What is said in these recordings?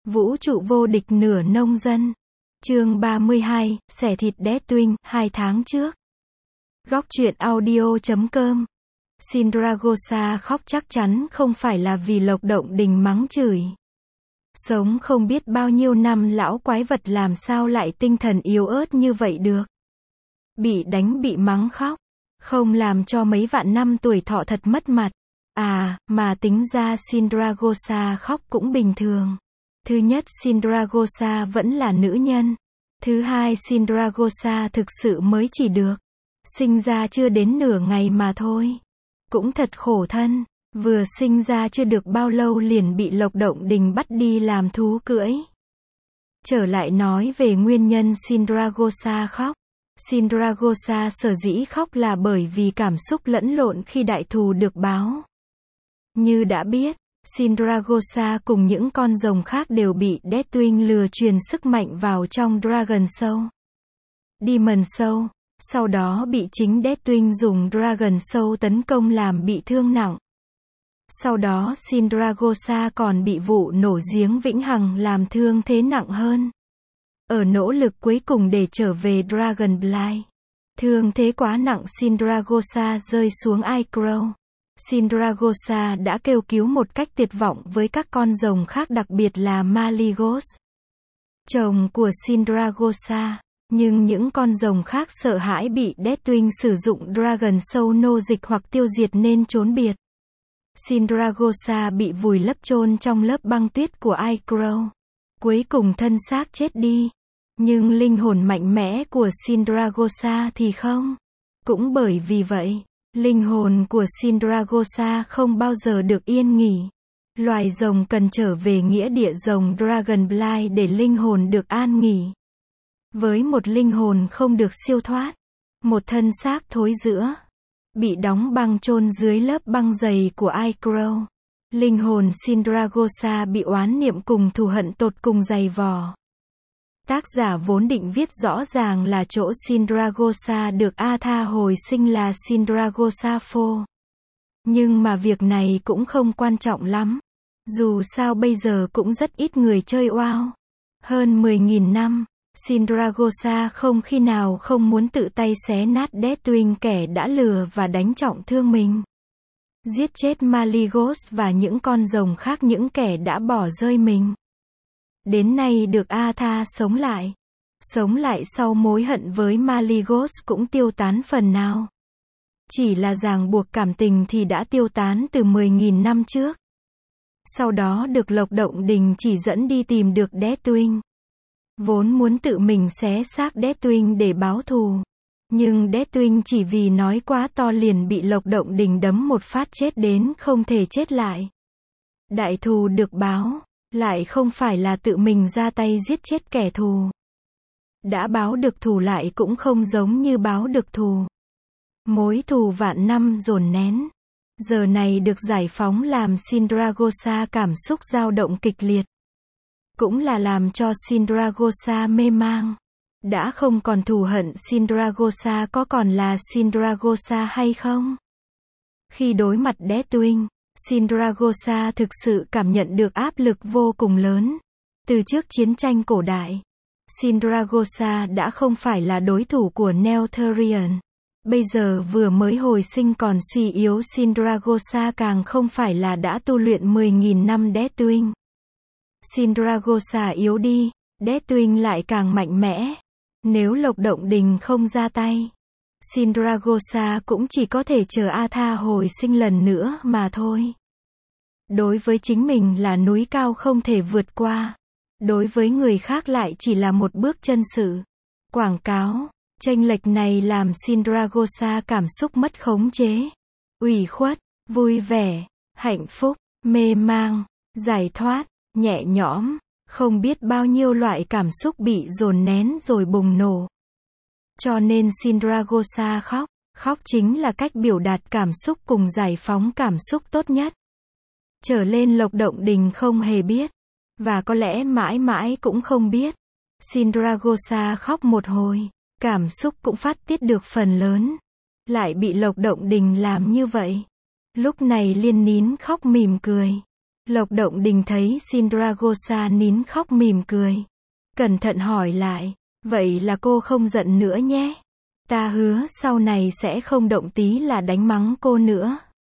Vũ trụ vô địch nửa nông dân. Chương 32, xẻ thịt Deathwing, 2 tháng trước. Góc truyện audio.com. Sindragosa khóc chắc chắn không phải là vì Lộc Động Đình mắng chửi. Sống không biết bao nhiêu năm lão quái vật làm sao lại tinh thần yếu ớt như vậy được. Bị đánh bị mắng khóc, không làm cho mấy vạn năm tuổi thọ thật mất mặt. Mà tính ra Sindragosa khóc cũng bình thường. Thứ nhất, Sindragosa vẫn là nữ nhân. Thứ hai, Sindragosa thực sự mới chỉ được sinh ra chưa đến nửa ngày mà thôi. Cũng thật khổ thân, vừa sinh ra chưa được bao lâu liền bị Lộc Động Đình bắt đi làm thú cưỡi. Trở lại nói về nguyên nhân Sindragosa khóc. Sindragosa sở dĩ khóc là bởi vì cảm xúc lẫn lộn khi đại thù được báo. Như đã biết, Sindragosa cùng những con rồng khác đều bị Deathwing lừa truyền sức mạnh vào trong Dragon Soul, Demon Soul, sau đó bị chính Deathwing dùng Dragon Soul tấn công làm bị thương nặng. Sau đó Sindragosa còn bị vụ nổ giếng vĩnh hằng làm thương thế nặng hơn. Ở nỗ lực cuối cùng để trở về Dragon Blight, thương thế quá nặng Sindragosa rơi xuống Icaro. Sindragosa đã kêu cứu một cách tuyệt vọng với các con rồng khác, đặc biệt là Malygos, chồng của Sindragosa. Nhưng những con rồng khác sợ hãi bị Deathwing sử dụng Dragon Soul nô dịch hoặc tiêu diệt nên trốn biệt. Sindragosa bị vùi lấp chôn trong lớp băng tuyết của Icaro. Cuối cùng thân xác chết đi. Nhưng linh hồn mạnh mẽ của Sindragosa thì không. Cũng bởi vì vậy, linh hồn của Sindragosa không bao giờ được yên nghỉ. Loài rồng cần trở về nghĩa địa rồng Dragon Blight để linh hồn được an nghỉ. Với một linh hồn không được siêu thoát, một thân xác thối rữa, bị đóng băng chôn dưới lớp băng dày của Icaro, linh hồn Sindragosa bị oán niệm cùng thù hận tột cùng dày vò. Tác giả vốn định viết rõ ràng là chỗ Sindragosa được Atha hồi sinh là Sindragosa Phô. Nhưng mà việc này cũng không quan trọng lắm. Dù sao bây giờ cũng rất ít người chơi WoW. Hơn 10.000 năm, Sindragosa không khi nào không muốn tự tay xé nát Deathwing, kẻ đã lừa và đánh trọng thương mình. Giết chết Malygos và những con rồng khác, những kẻ đã bỏ rơi mình. Đến nay được Atha sống lại. Sống lại sau mối hận với Malygos cũng tiêu tán phần nào. Chỉ là ràng buộc cảm tình thì đã tiêu tán từ 10.000 năm trước. Sau đó được Lộc Động Đình chỉ dẫn đi tìm được Deathwing. Vốn muốn tự mình xé xác Deathwing để báo thù. Nhưng Deathwing chỉ vì nói quá to liền bị Lộc Động Đình đấm một phát chết đến không thể chết lại. Đại thù được báo, lại không phải là tự mình ra tay giết chết kẻ thù. Đã báo được thù lại cũng không giống như báo được thù. Mối thù vạn năm dồn nén, giờ này được giải phóng làm Sindragosa cảm xúc dao động kịch liệt. Cũng là làm cho Sindragosa mê mang. Đã không còn thù hận, Sindragosa có còn là Sindragosa hay không? Khi đối mặt Deathwing, Sindragosa thực sự cảm nhận được áp lực vô cùng lớn. Từ trước chiến tranh cổ đại, Sindragosa đã không phải là đối thủ của Neltharion. Bây giờ vừa mới hồi sinh còn suy yếu, Sindragosa càng không phải là đã tu luyện 10.000 năm Deathwing. Sindragosa yếu đi, Deathwing lại càng mạnh mẽ. Nếu Lộc Động Đình không ra tay, Sindragosa cũng chỉ có thể chờ Atha hồi sinh lần nữa mà thôi. Đối với chính mình là núi cao không thể vượt qua. Đối với người khác lại chỉ là một bước chân sự. Quảng cáo, chênh lệch này làm Sindragosa cảm xúc mất khống chế. Ủy khuất, vui vẻ, hạnh phúc, mê mang, giải thoát, nhẹ nhõm, không biết bao nhiêu loại cảm xúc bị dồn nén rồi bùng nổ. Cho nên Sindragosa khóc. Khóc chính là cách biểu đạt cảm xúc cùng giải phóng cảm xúc tốt nhất. Trở lên Lộc Động Đình không hề biết. Và có lẽ mãi mãi cũng không biết. Sindragosa khóc một hồi, cảm xúc cũng phát tiết được phần lớn. Lại bị Lộc Động Đình làm như vậy. Lúc này liên nín khóc mỉm cười. Lộc Động Đình thấy Sindragosa nín khóc mỉm cười. Cẩn thận hỏi lại, vậy là cô không giận nữa nhé. Ta hứa sau này sẽ không động tí là đánh mắng cô nữa.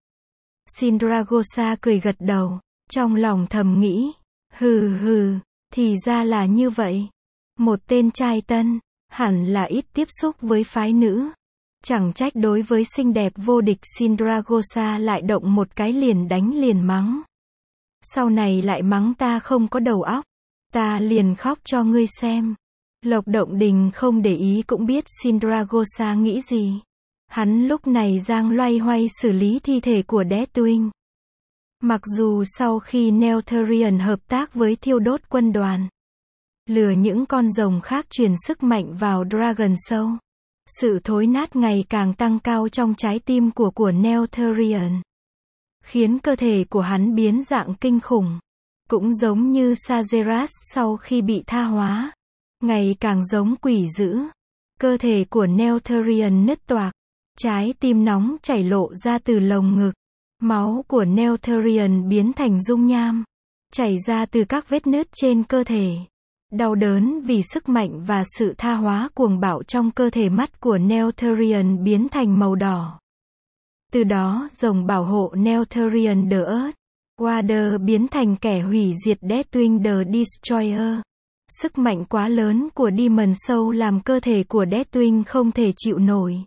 Sindragosa cười gật đầu, trong lòng thầm nghĩ, hừ, thì ra là như vậy. Một tên trai tân, hẳn là ít tiếp xúc với phái nữ. Chẳng trách đối với xinh đẹp vô địch Sindragosa lại động một cái liền đánh liền mắng. Sau này lại mắng ta không có đầu óc, ta liền khóc cho ngươi xem. Lộc Động Đình không để ý cũng biết Sindragosa nghĩ gì. Hắn lúc này giang loay hoay xử lý thi thể của Deathwing. Mặc dù sau khi Neltharion hợp tác với thiêu đốt quân đoàn, lừa những con rồng khác truyền sức mạnh vào Dragon Soul, sự thối nát ngày càng tăng cao trong trái tim của Neltharion, khiến cơ thể của hắn biến dạng kinh khủng. Cũng giống như Sageras sau khi bị tha hóa, ngày càng giống quỷ dữ. Cơ thể của Neltharion nứt toạc, trái tim nóng chảy lộ ra từ lồng ngực. Máu của Neltharion biến thành dung nham, chảy ra từ các vết nứt trên cơ thể. Đau đớn vì sức mạnh và sự tha hóa cuồng bạo trong cơ thể, mắt của Neltharion biến thành màu đỏ. Từ đó rồng bảo hộ Neltharion the Earth Water biến thành kẻ hủy diệt Deathwing the Destroyer. Sức mạnh quá lớn của Demon Soul làm cơ thể của Deathwing không thể chịu nổi.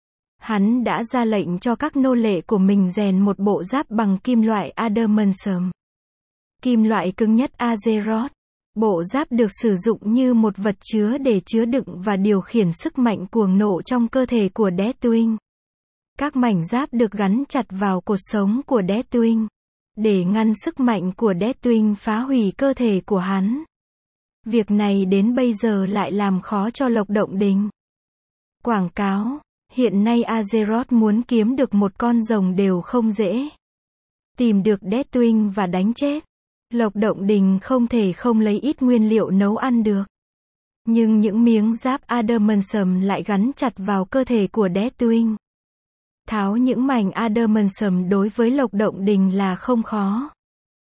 Hắn đã ra lệnh cho các nô lệ của mình rèn một bộ giáp bằng kim loại Adamantium, kim loại cứng nhất Azeroth. Bộ giáp được sử dụng như một vật chứa để chứa đựng và điều khiển sức mạnh cuồng nộ trong cơ thể của Deathwing. Các mảnh giáp được gắn chặt vào cột sống của Deathwing, để ngăn sức mạnh của Deathwing phá hủy cơ thể của hắn. Việc này đến bây giờ lại làm khó cho Lộc Động Đình. Quảng cáo, hiện nay Azeroth muốn kiếm được một con rồng đều không dễ. Tìm được Deathwing và đánh chết, Lộc Động Đình không thể không lấy ít nguyên liệu nấu ăn được. Nhưng những miếng giáp Adamantium lại gắn chặt vào cơ thể của Deathwing. Tháo những mảnh Adamantium đối với Lộc Động Đình là không khó.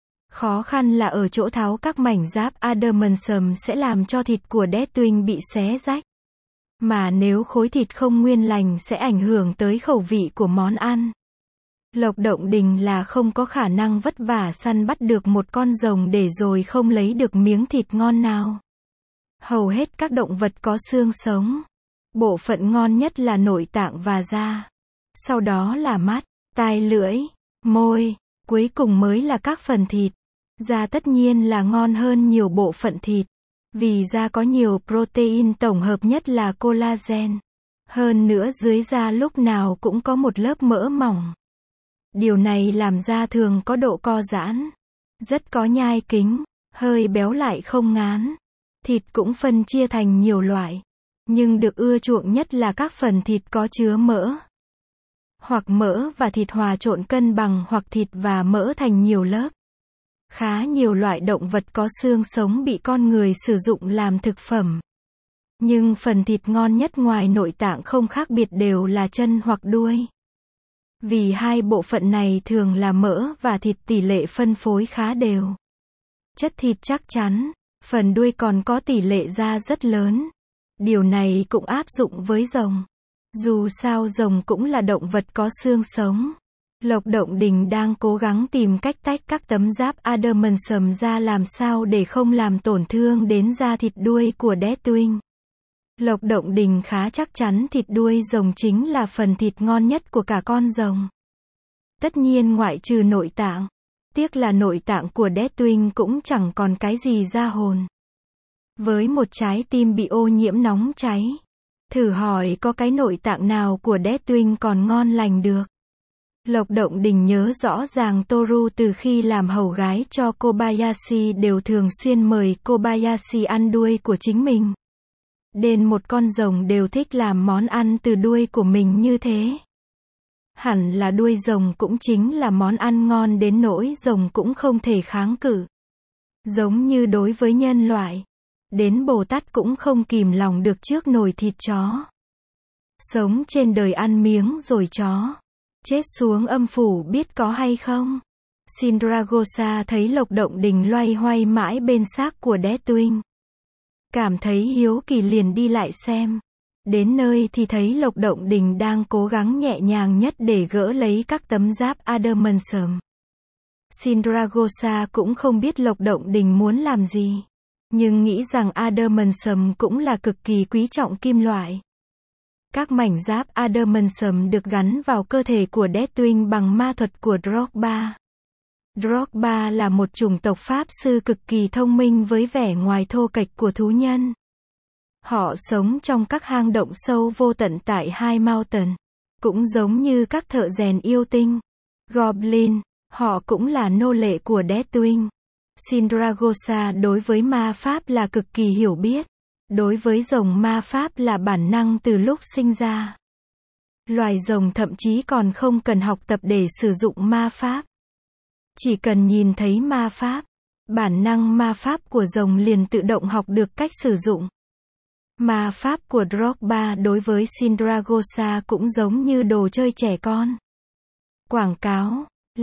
Khó khăn là ở chỗ tháo các mảnh giáp Adamantium sẽ làm cho thịt của Deathwing bị xé rách. Mà nếu khối thịt không nguyên lành sẽ ảnh hưởng tới khẩu vị của món ăn. Lộc Động Đình là không có khả năng vất vả săn bắt được một con rồng để rồi không lấy được miếng thịt ngon nào. Hầu hết các động vật có xương sống. Bộ phận ngon nhất là nội tạng và da. Sau đó là mắt, tai, lưỡi, môi, cuối cùng mới là các phần thịt. Da tất nhiên là ngon hơn nhiều bộ phận thịt. Vì da có nhiều protein, tổng hợp nhất là collagen. Hơn nữa dưới da lúc nào cũng có một lớp mỡ mỏng. Điều này làm da thường có độ co giãn, rất có nhai kính, hơi béo lại không ngán. Thịt cũng phân chia thành nhiều loại, nhưng được ưa chuộng nhất là các phần thịt có chứa mỡ. Hoặc mỡ và thịt hòa trộn cân bằng, hoặc thịt và mỡ thành nhiều lớp. Khá nhiều loại động vật có xương sống bị con người sử dụng làm thực phẩm. Nhưng phần thịt ngon nhất ngoài nội tạng không khác biệt đều là chân hoặc đuôi. Vì hai bộ phận này thường là mỡ và thịt tỷ lệ phân phối khá đều. Chất thịt chắc chắn, phần đuôi còn có tỷ lệ da rất lớn. Điều này cũng áp dụng với rồng. Dù sao rồng cũng là động vật có xương sống. Lộc Động Đình đang cố gắng tìm cách tách các tấm giáp Adamantium ra làm sao để không làm tổn thương đến da thịt đuôi của Deathwing. Lộc Động Đình khá chắc chắn thịt đuôi rồng chính là phần thịt ngon nhất của cả con rồng. Tất nhiên ngoại trừ nội tạng. Tiếc là nội tạng của Deathwing cũng chẳng còn cái gì ra hồn. Với một trái tim bị ô nhiễm nóng cháy, thử hỏi có cái nội tạng nào của Deathwing còn ngon lành được. Lộc Động Đình nhớ rõ ràng Toru từ khi làm hầu gái cho Kobayashi đều thường xuyên mời Kobayashi ăn đuôi của chính mình. Đến một con rồng đều thích làm món ăn từ đuôi của mình như thế. Hẳn là đuôi rồng cũng chính là món ăn ngon đến nỗi rồng cũng không thể kháng cự. Giống như đối với nhân loại, đến Bồ Tát cũng không kìm lòng được trước nồi thịt chó. Sống trên đời ăn miếng rồi chó, chết xuống âm phủ biết có hay không? Sindragosa thấy Lộc Động Đình loay hoay mãi bên xác của Deathwing. Cảm thấy hiếu kỳ liền đi lại xem. Đến nơi thì thấy Lộc Động Đình đang cố gắng nhẹ nhàng nhất để gỡ lấy các tấm giáp adamantium. Sindragosa cũng không biết Lộc Động Đình muốn làm gì, nhưng nghĩ rằng adamantium cũng là cực kỳ quý trọng kim loại. Các mảnh giáp adamantium được gắn vào cơ thể của Deathwing bằng ma thuật của Drogba. Drogba là một chủng tộc pháp sư cực kỳ thông minh với vẻ ngoài thô kệch của thú nhân. Họ sống trong các hang động sâu vô tận tại High Mountain. Cũng giống như các thợ rèn yêu tinh, Goblin, họ cũng là nô lệ của Deathwing. Sindragosa đối với ma pháp là cực kỳ hiểu biết. Đối với rồng ma pháp là bản năng từ lúc sinh ra. Loài rồng thậm chí còn không cần học tập để sử dụng ma pháp. Chỉ cần nhìn thấy ma pháp, bản năng ma pháp của rồng liền tự động học được cách sử dụng. Ma pháp của Drogba đối với Sindragosa cũng giống như đồ chơi trẻ con. Quảng cáo,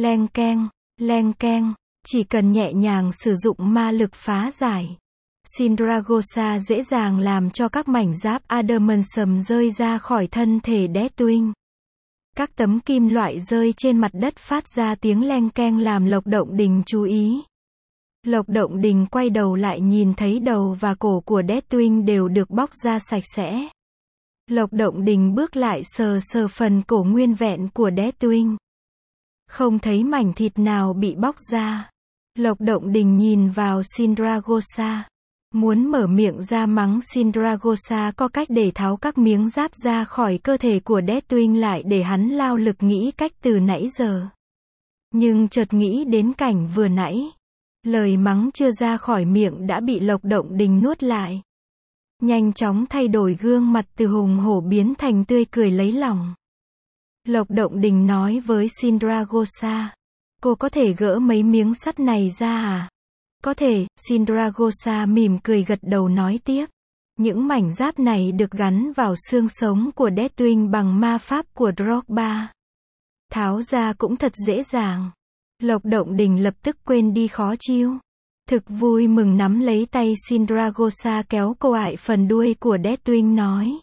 leng keng, chỉ cần nhẹ nhàng sử dụng ma lực phá giải. Sindragosa dễ dàng làm cho các mảnh giáp adamantium rơi ra khỏi thân thể Deathwing. Các tấm kim loại rơi trên mặt đất phát ra tiếng leng keng làm Lộc Động Đình chú ý. Lộc Động Đình quay đầu lại nhìn thấy đầu và cổ của Deathwing đều được bóc ra sạch sẽ. Lộc Động Đình bước lại sờ sờ phần cổ nguyên vẹn của Deathwing. Không thấy mảnh thịt nào bị bóc ra. Lộc Động Đình nhìn vào Sindragosa. Muốn mở miệng ra mắng Sindragosa có cách để tháo các miếng giáp ra khỏi cơ thể của Deathwing lại để hắn lao lực nghĩ cách từ nãy giờ. Nhưng chợt nghĩ đến cảnh vừa nãy. Lời mắng chưa ra khỏi miệng đã bị Lộc Động Đình nuốt lại. Nhanh chóng thay đổi gương mặt từ hùng hổ biến thành tươi cười lấy lòng. Lộc Động Đình nói với Sindragosa. Cô có thể gỡ mấy miếng sắt này ra à? Có thể, Sindragosa mỉm cười gật đầu nói tiếp. Những mảnh giáp này được gắn vào xương sống của Deathwing bằng ma pháp của Drogba. Tháo ra cũng thật dễ dàng. Lộc Động Đình lập tức quên đi khó chịu. Thực vui mừng nắm lấy tay Sindragosa kéo cô ại phần đuôi của Deathwing nói.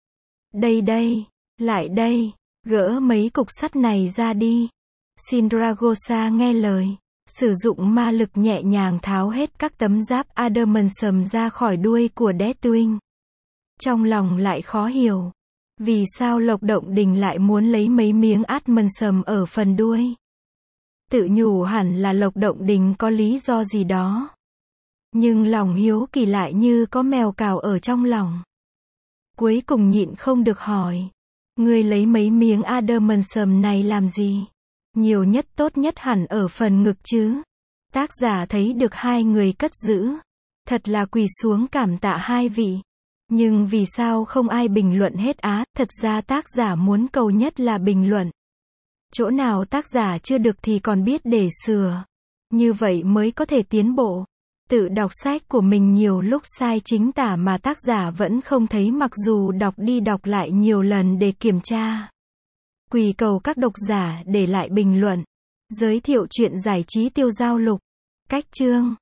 Đây, lại đây, gỡ mấy cục sắt này ra đi. Sindragosa nghe lời. Sử dụng ma lực nhẹ nhàng tháo hết các tấm giáp adamantium ra khỏi đuôi của Deathwing. Trong lòng lại khó hiểu. Vì sao Lộc Động Đình lại muốn lấy mấy miếng adamantium ở phần đuôi? Tự nhủ hẳn là Lộc Động Đình có lý do gì đó. Nhưng lòng hiếu kỳ lại như có mèo cào ở trong lòng. Cuối cùng nhịn không được hỏi. Ngươi lấy mấy miếng adamantium này làm gì? Nhiều nhất tốt nhất hẳn ở phần ngực chứ. Tác giả thấy được hai người cất giữ. Thật là quỳ xuống cảm tạ hai vị. Nhưng vì sao không ai bình luận hết á? Thật ra tác giả muốn cầu nhất là bình luận. Chỗ nào tác giả chưa được thì còn biết để sửa. Như vậy mới có thể tiến bộ. Tự đọc sách của mình nhiều lúc sai chính tả mà tác giả vẫn không thấy mặc dù đọc đi đọc lại nhiều lần để kiểm tra. Quỳ cầu các độc giả để lại bình luận. Giới thiệu chuyện giải trí Tiêu Dao Lục. Cách chương